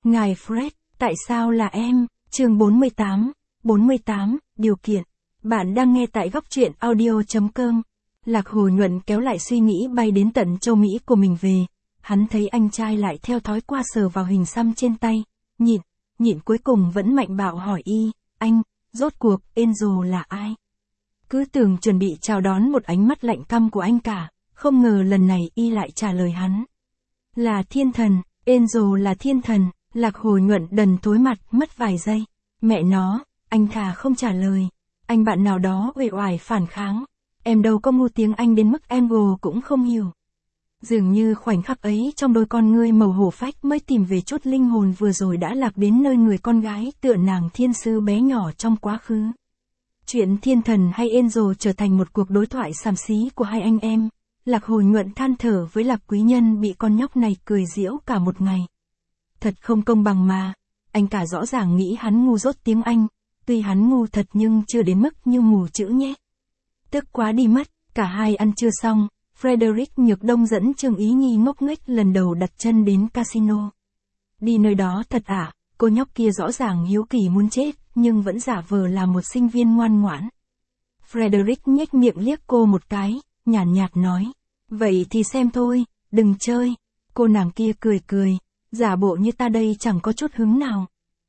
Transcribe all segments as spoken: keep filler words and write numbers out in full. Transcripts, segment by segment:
Ngài Fred, tại sao là em? Chương bốn mươi tám, bốn mươi tám, điều kiện. Bạn đang nghe tại góc truyện audio chấm com. Lạc Hồi Nhuận kéo lại suy nghĩ bay đến tận châu Mỹ của mình về. Hắn thấy anh trai lại theo thói qua sờ vào hình xăm trên tay. Nhịn, nhịn cuối cùng vẫn mạnh bạo hỏi y, anh, rốt cuộc, Angel là ai? Cứ tưởng chuẩn bị chào đón một ánh mắt lạnh căm của anh cả, không ngờ lần này y lại trả lời hắn. Là thiên thần, Angel là thiên thần. Lạc Hồi Nhuận đần thối mặt mất vài giây. Mẹ nó, anh thà không trả lời. Anh bạn nào đó uể oải phản kháng. Em đâu có ngu tiếng Anh đến mức Angel cũng không hiểu. Dường như khoảnh khắc ấy trong đôi con ngươi màu hổ phách mới tìm về chút linh hồn vừa rồi đã lạc đến nơi người con gái tựa nàng thiên sư bé nhỏ trong quá khứ. Chuyện thiên thần hay Angel trở thành một cuộc đối thoại xàm xí của hai anh em. Lạc Hồi Nhuận than thở với Lạc Quý Nhân bị con nhóc này cười giễu cả một ngày. Thật không công bằng mà, anh cả rõ ràng nghĩ hắn ngu dốt tiếng Anh, tuy hắn ngu thật nhưng chưa đến mức như mù chữ nhé. Tức quá đi mất, cả hai ăn trưa xong, Frederick Nhược Đông dẫn Trương Ý Nhi ngốc nghếch lần đầu đặt chân đến casino. Đi nơi đó thật à, cô nhóc kia rõ ràng hiếu kỳ muốn chết, nhưng vẫn giả vờ là một sinh viên ngoan ngoãn. Frederick nhếch miệng liếc cô một cái, nhàn nhạt, nhạt nói, vậy thì xem thôi, đừng chơi. Cô nàng kia cười cười. Giả bộ như ta đây chẳng có chút hứng nào.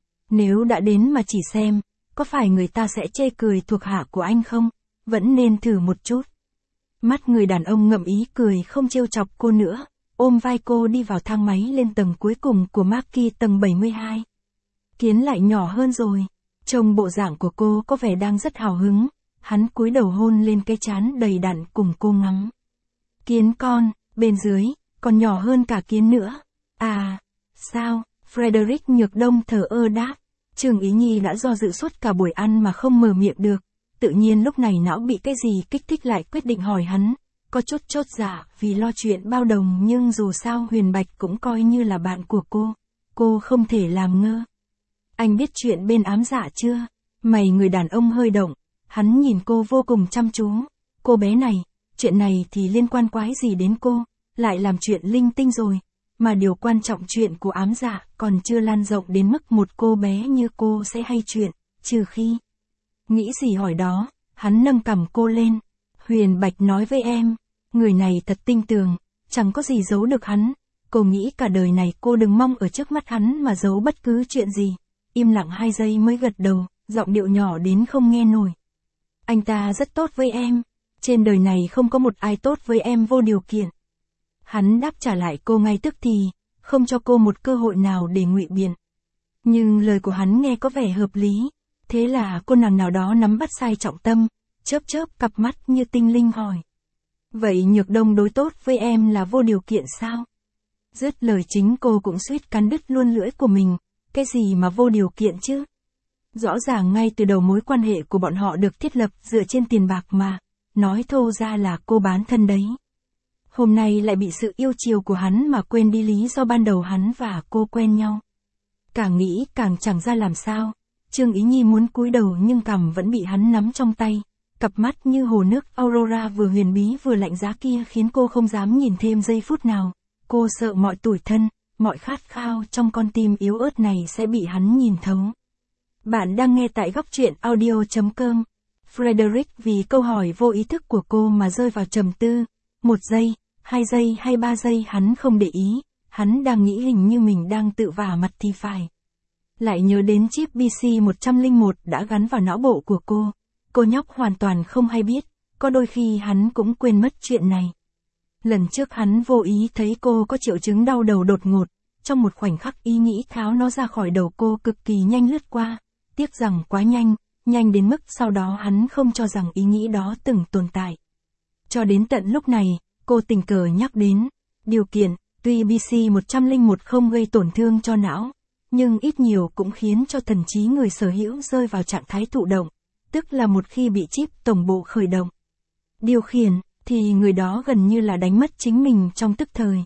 Nếu đã đến mà chỉ xem, có phải người ta sẽ chê cười thuộc hạ của anh không? Vẫn nên thử một chút. Mắt người đàn ông ngậm ý cười không trêu chọc cô nữa, ôm vai cô đi vào thang máy lên tầng cuối cùng của Marquis tầng bảy mươi hai. Kiến lại nhỏ hơn rồi. Trông bộ dạng của cô có vẻ đang rất hào hứng, hắn cúi đầu hôn lên cái trán đầy đặn cùng cô ngắm. Kiến con, bên dưới, còn nhỏ hơn cả kiến nữa. À... Sao? Frederick Nhược Đông thờ ơ đáp. Trương Ý Nhi đã do dự suốt cả buổi ăn mà không mở miệng được. Tự nhiên lúc này não bị cái gì kích thích lại quyết định hỏi hắn. Có chút chốt dạ vì lo chuyện bao đồng nhưng dù sao Huyền Bạch cũng coi như là bạn của cô. Cô không thể làm ngơ. Anh biết chuyện bên ám dạ chưa? Mày người đàn ông hơi động. Hắn nhìn cô vô cùng chăm chú. Cô bé này, chuyện này thì liên quan quái gì đến cô? Lại làm chuyện linh tinh rồi. Mà điều quan trọng chuyện của ám dạ còn chưa lan rộng đến mức một cô bé như cô sẽ hay chuyện, trừ khi. Nghĩ gì hỏi đó, hắn nâng cằm cô lên. Huyền Bạch nói với em, người này thật tinh tường, chẳng có gì giấu được hắn. Cô nghĩ cả đời này cô đừng mong ở trước mắt hắn mà giấu bất cứ chuyện gì. Im lặng hai giây mới gật đầu, giọng điệu nhỏ đến không nghe nổi. Anh ta rất tốt với em, trên đời này không có một ai tốt với em vô điều kiện. Hắn đáp trả lại cô ngay tức thì, không cho cô một cơ hội nào để ngụy biện. Nhưng lời của hắn nghe có vẻ hợp lý, thế là cô nàng nào đó nắm bắt sai trọng tâm, chớp chớp cặp mắt như tinh linh hỏi. Vậy Nhược Đông đối tốt với em là vô điều kiện sao? Dứt lời chính cô cũng suýt cắn đứt luôn lưỡi của mình, cái gì mà vô điều kiện chứ? Rõ ràng ngay từ đầu mối quan hệ của bọn họ được thiết lập dựa trên tiền bạc mà, nói thô ra là cô bán thân đấy. Hôm nay lại bị sự yêu chiều của hắn mà quên đi lý do ban đầu hắn và cô quen nhau. Càng nghĩ càng chẳng ra làm sao. Trương Ý Nhi muốn cúi đầu nhưng cằm vẫn bị hắn nắm trong tay. Cặp mắt như hồ nước Aurora vừa huyền bí vừa lạnh giá kia khiến cô không dám nhìn thêm giây phút nào. Cô sợ mọi tủi thân, mọi khát khao trong con tim yếu ớt này sẽ bị hắn nhìn thấu. Bạn đang nghe tại góc truyện audio chấm com. Frederick vì câu hỏi vô ý thức của cô mà rơi vào trầm tư. Một giây, hai giây hay ba giây hắn không để ý, hắn đang nghĩ hình như mình đang tự vả mặt thì phải. Lại nhớ đến chip B C một không một đã gắn vào não bộ của cô. Cô nhóc hoàn toàn không hay biết, có đôi khi hắn cũng quên mất chuyện này. Lần trước hắn vô ý thấy cô có triệu chứng đau đầu đột ngột, trong một khoảnh khắc ý nghĩ tháo nó ra khỏi đầu cô cực kỳ nhanh lướt qua, tiếc rằng quá nhanh, nhanh đến mức sau đó hắn không cho rằng ý nghĩ đó từng tồn tại. Cho đến tận lúc này, cô tình cờ nhắc đến, điều kiện, tuy B C một không một không gây tổn thương cho não, nhưng ít nhiều cũng khiến cho thần trí người sở hữu rơi vào trạng thái thụ động, tức là một khi bị chip tổng bộ khởi động, điều khiển, thì người đó gần như là đánh mất chính mình trong tức thời.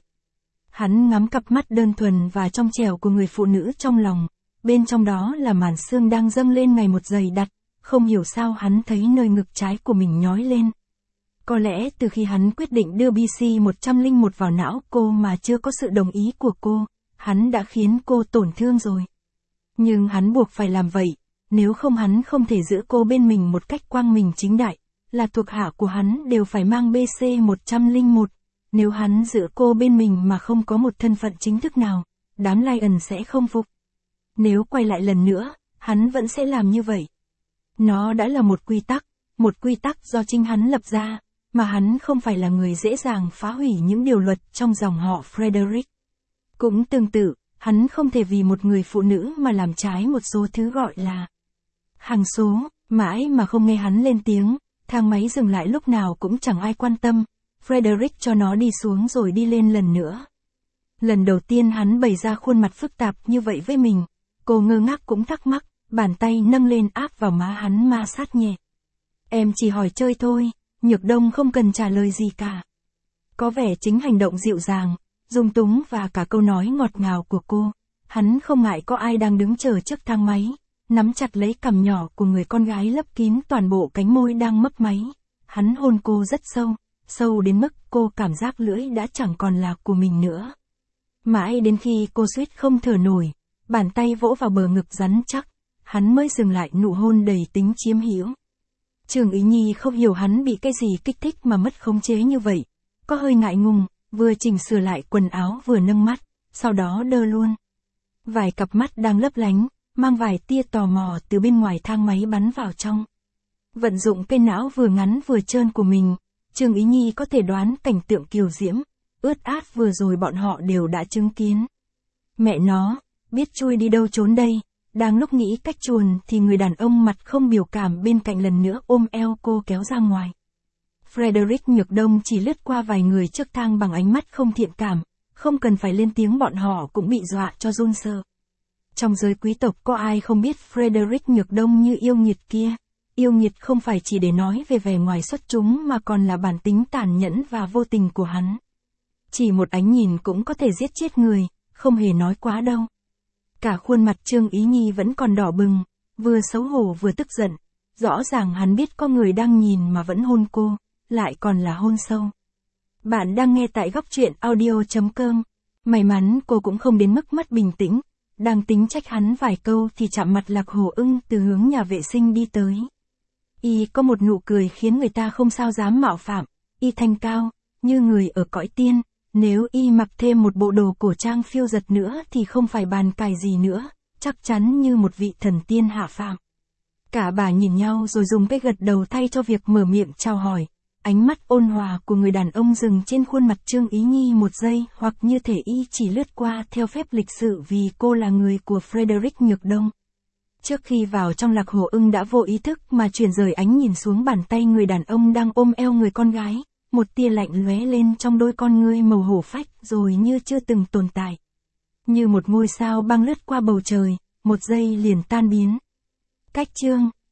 Hắn ngắm cặp mắt đơn thuần và trong trẻo của người phụ nữ trong lòng, bên trong đó là màn xương đang dâng lên ngày một dày đặc, không hiểu sao hắn thấy nơi ngực trái của mình nhói lên. Có lẽ từ khi hắn quyết định đưa B C một không một vào não cô mà chưa có sự đồng ý của cô, hắn đã khiến cô tổn thương rồi. Nhưng hắn buộc phải làm vậy, nếu không hắn không thể giữ cô bên mình một cách quang minh chính đại, là thuộc hạ của hắn đều phải mang B C một không một, nếu hắn giữ cô bên mình mà không có một thân phận chính thức nào, đám Lion sẽ không phục. Nếu quay lại lần nữa, hắn vẫn sẽ làm như vậy. Nó đã là một quy tắc, một quy tắc do chính hắn lập ra, mà hắn không phải là người dễ dàng phá hủy những điều luật trong dòng họ Frederick. Cũng tương tự, hắn không thể vì một người phụ nữ mà làm trái một số thứ gọi là hàng số, mãi mà không nghe hắn lên tiếng, thang máy dừng lại lúc nào cũng chẳng ai quan tâm, Frederick cho nó đi xuống rồi đi lên lần nữa. Lần đầu tiên hắn bày ra khuôn mặt phức tạp như vậy với mình, cô ngơ ngác cũng thắc mắc, bàn tay nâng lên áp vào má hắn ma sát nhẹ. Em chỉ hỏi chơi thôi, Nhược Đông không cần trả lời gì cả. Có vẻ chính hành động dịu dàng, dung túng và cả câu nói ngọt ngào của cô, hắn không ngại có ai đang đứng chờ trước thang máy, nắm chặt lấy cằm nhỏ của người con gái lấp kín toàn bộ cánh môi đang mấp máy. Hắn hôn cô rất sâu, sâu đến mức cô cảm giác lưỡi đã chẳng còn là của mình nữa. Mãi đến khi cô suýt không thở nổi, bàn tay vỗ vào bờ ngực rắn chắc, hắn mới dừng lại nụ hôn đầy tính chiếm hữu. Trương Ý Nhi không hiểu hắn bị cái gì kích thích mà mất khống chế như vậy, có hơi ngại ngùng, vừa chỉnh sửa lại quần áo vừa nâng mắt, sau đó đơ luôn. Vài cặp mắt đang lấp lánh, mang vài tia tò mò từ bên ngoài thang máy bắn vào trong. Vận dụng cây não vừa ngắn vừa trơn của mình, Trương Ý Nhi có thể đoán cảnh tượng kiều diễm, ướt át vừa rồi bọn họ đều đã chứng kiến. Mẹ nó, biết chui đi đâu trốn đây, đang lúc nghĩ cách chuồn thì người đàn ông mặt không biểu cảm bên cạnh lần nữa ôm eo cô kéo ra ngoài. Frederick Nhược Đông chỉ lướt qua vài người trước thang bằng ánh mắt không thiện cảm, không cần phải lên tiếng bọn họ cũng bị dọa cho run sợ. Trong giới quý tộc có ai không biết Frederick Nhược Đông như yêu nghiệt kia, yêu nghiệt không phải chỉ để nói về vẻ ngoài xuất chúng mà còn là bản tính tàn nhẫn và vô tình của hắn. Chỉ một ánh nhìn cũng có thể giết chết người, không hề nói quá đâu. Cả khuôn mặt Trương Ý Nhi vẫn còn đỏ bừng, vừa xấu hổ vừa tức giận, rõ ràng hắn biết có người đang nhìn mà vẫn hôn cô, lại còn là hôn sâu. Bạn đang nghe tại góc truyện audio chấm com. May mắn cô cũng không đến mức mất bình tĩnh, đang tính trách hắn vài câu thì chạm mặt Lạc Hồ Ưng từ hướng nhà vệ sinh đi tới. Y có một nụ cười khiến người ta không sao dám mạo phạm, y thanh cao, như người ở cõi tiên, nếu y mặc thêm một bộ đồ cổ trang phiêu giật nữa thì không phải bàn cãi gì nữa, chắc chắn như một vị thần tiên hạ phàm. Cả bà nhìn nhau rồi dùng cái gật đầu thay cho việc mở miệng chào hỏi. Ánh mắt ôn hòa của người đàn ông dừng trên khuôn mặt Trương Ý Nhi một giây, hoặc như thể y chỉ lướt qua theo phép lịch sự vì cô là người của Frederick Nhược Đông. Trước khi vào trong, Lạc Hồ Ưng đã vô ý thức mà chuyển rời ánh nhìn xuống bàn tay người đàn ông đang ôm eo người con gái, một tia lạnh lóe lên trong đôi con ngươi màu hổ phách rồi như chưa từng tồn tại. Như một ngôi sao băng lướt qua bầu trời, một giây liền tan biến. Cách chương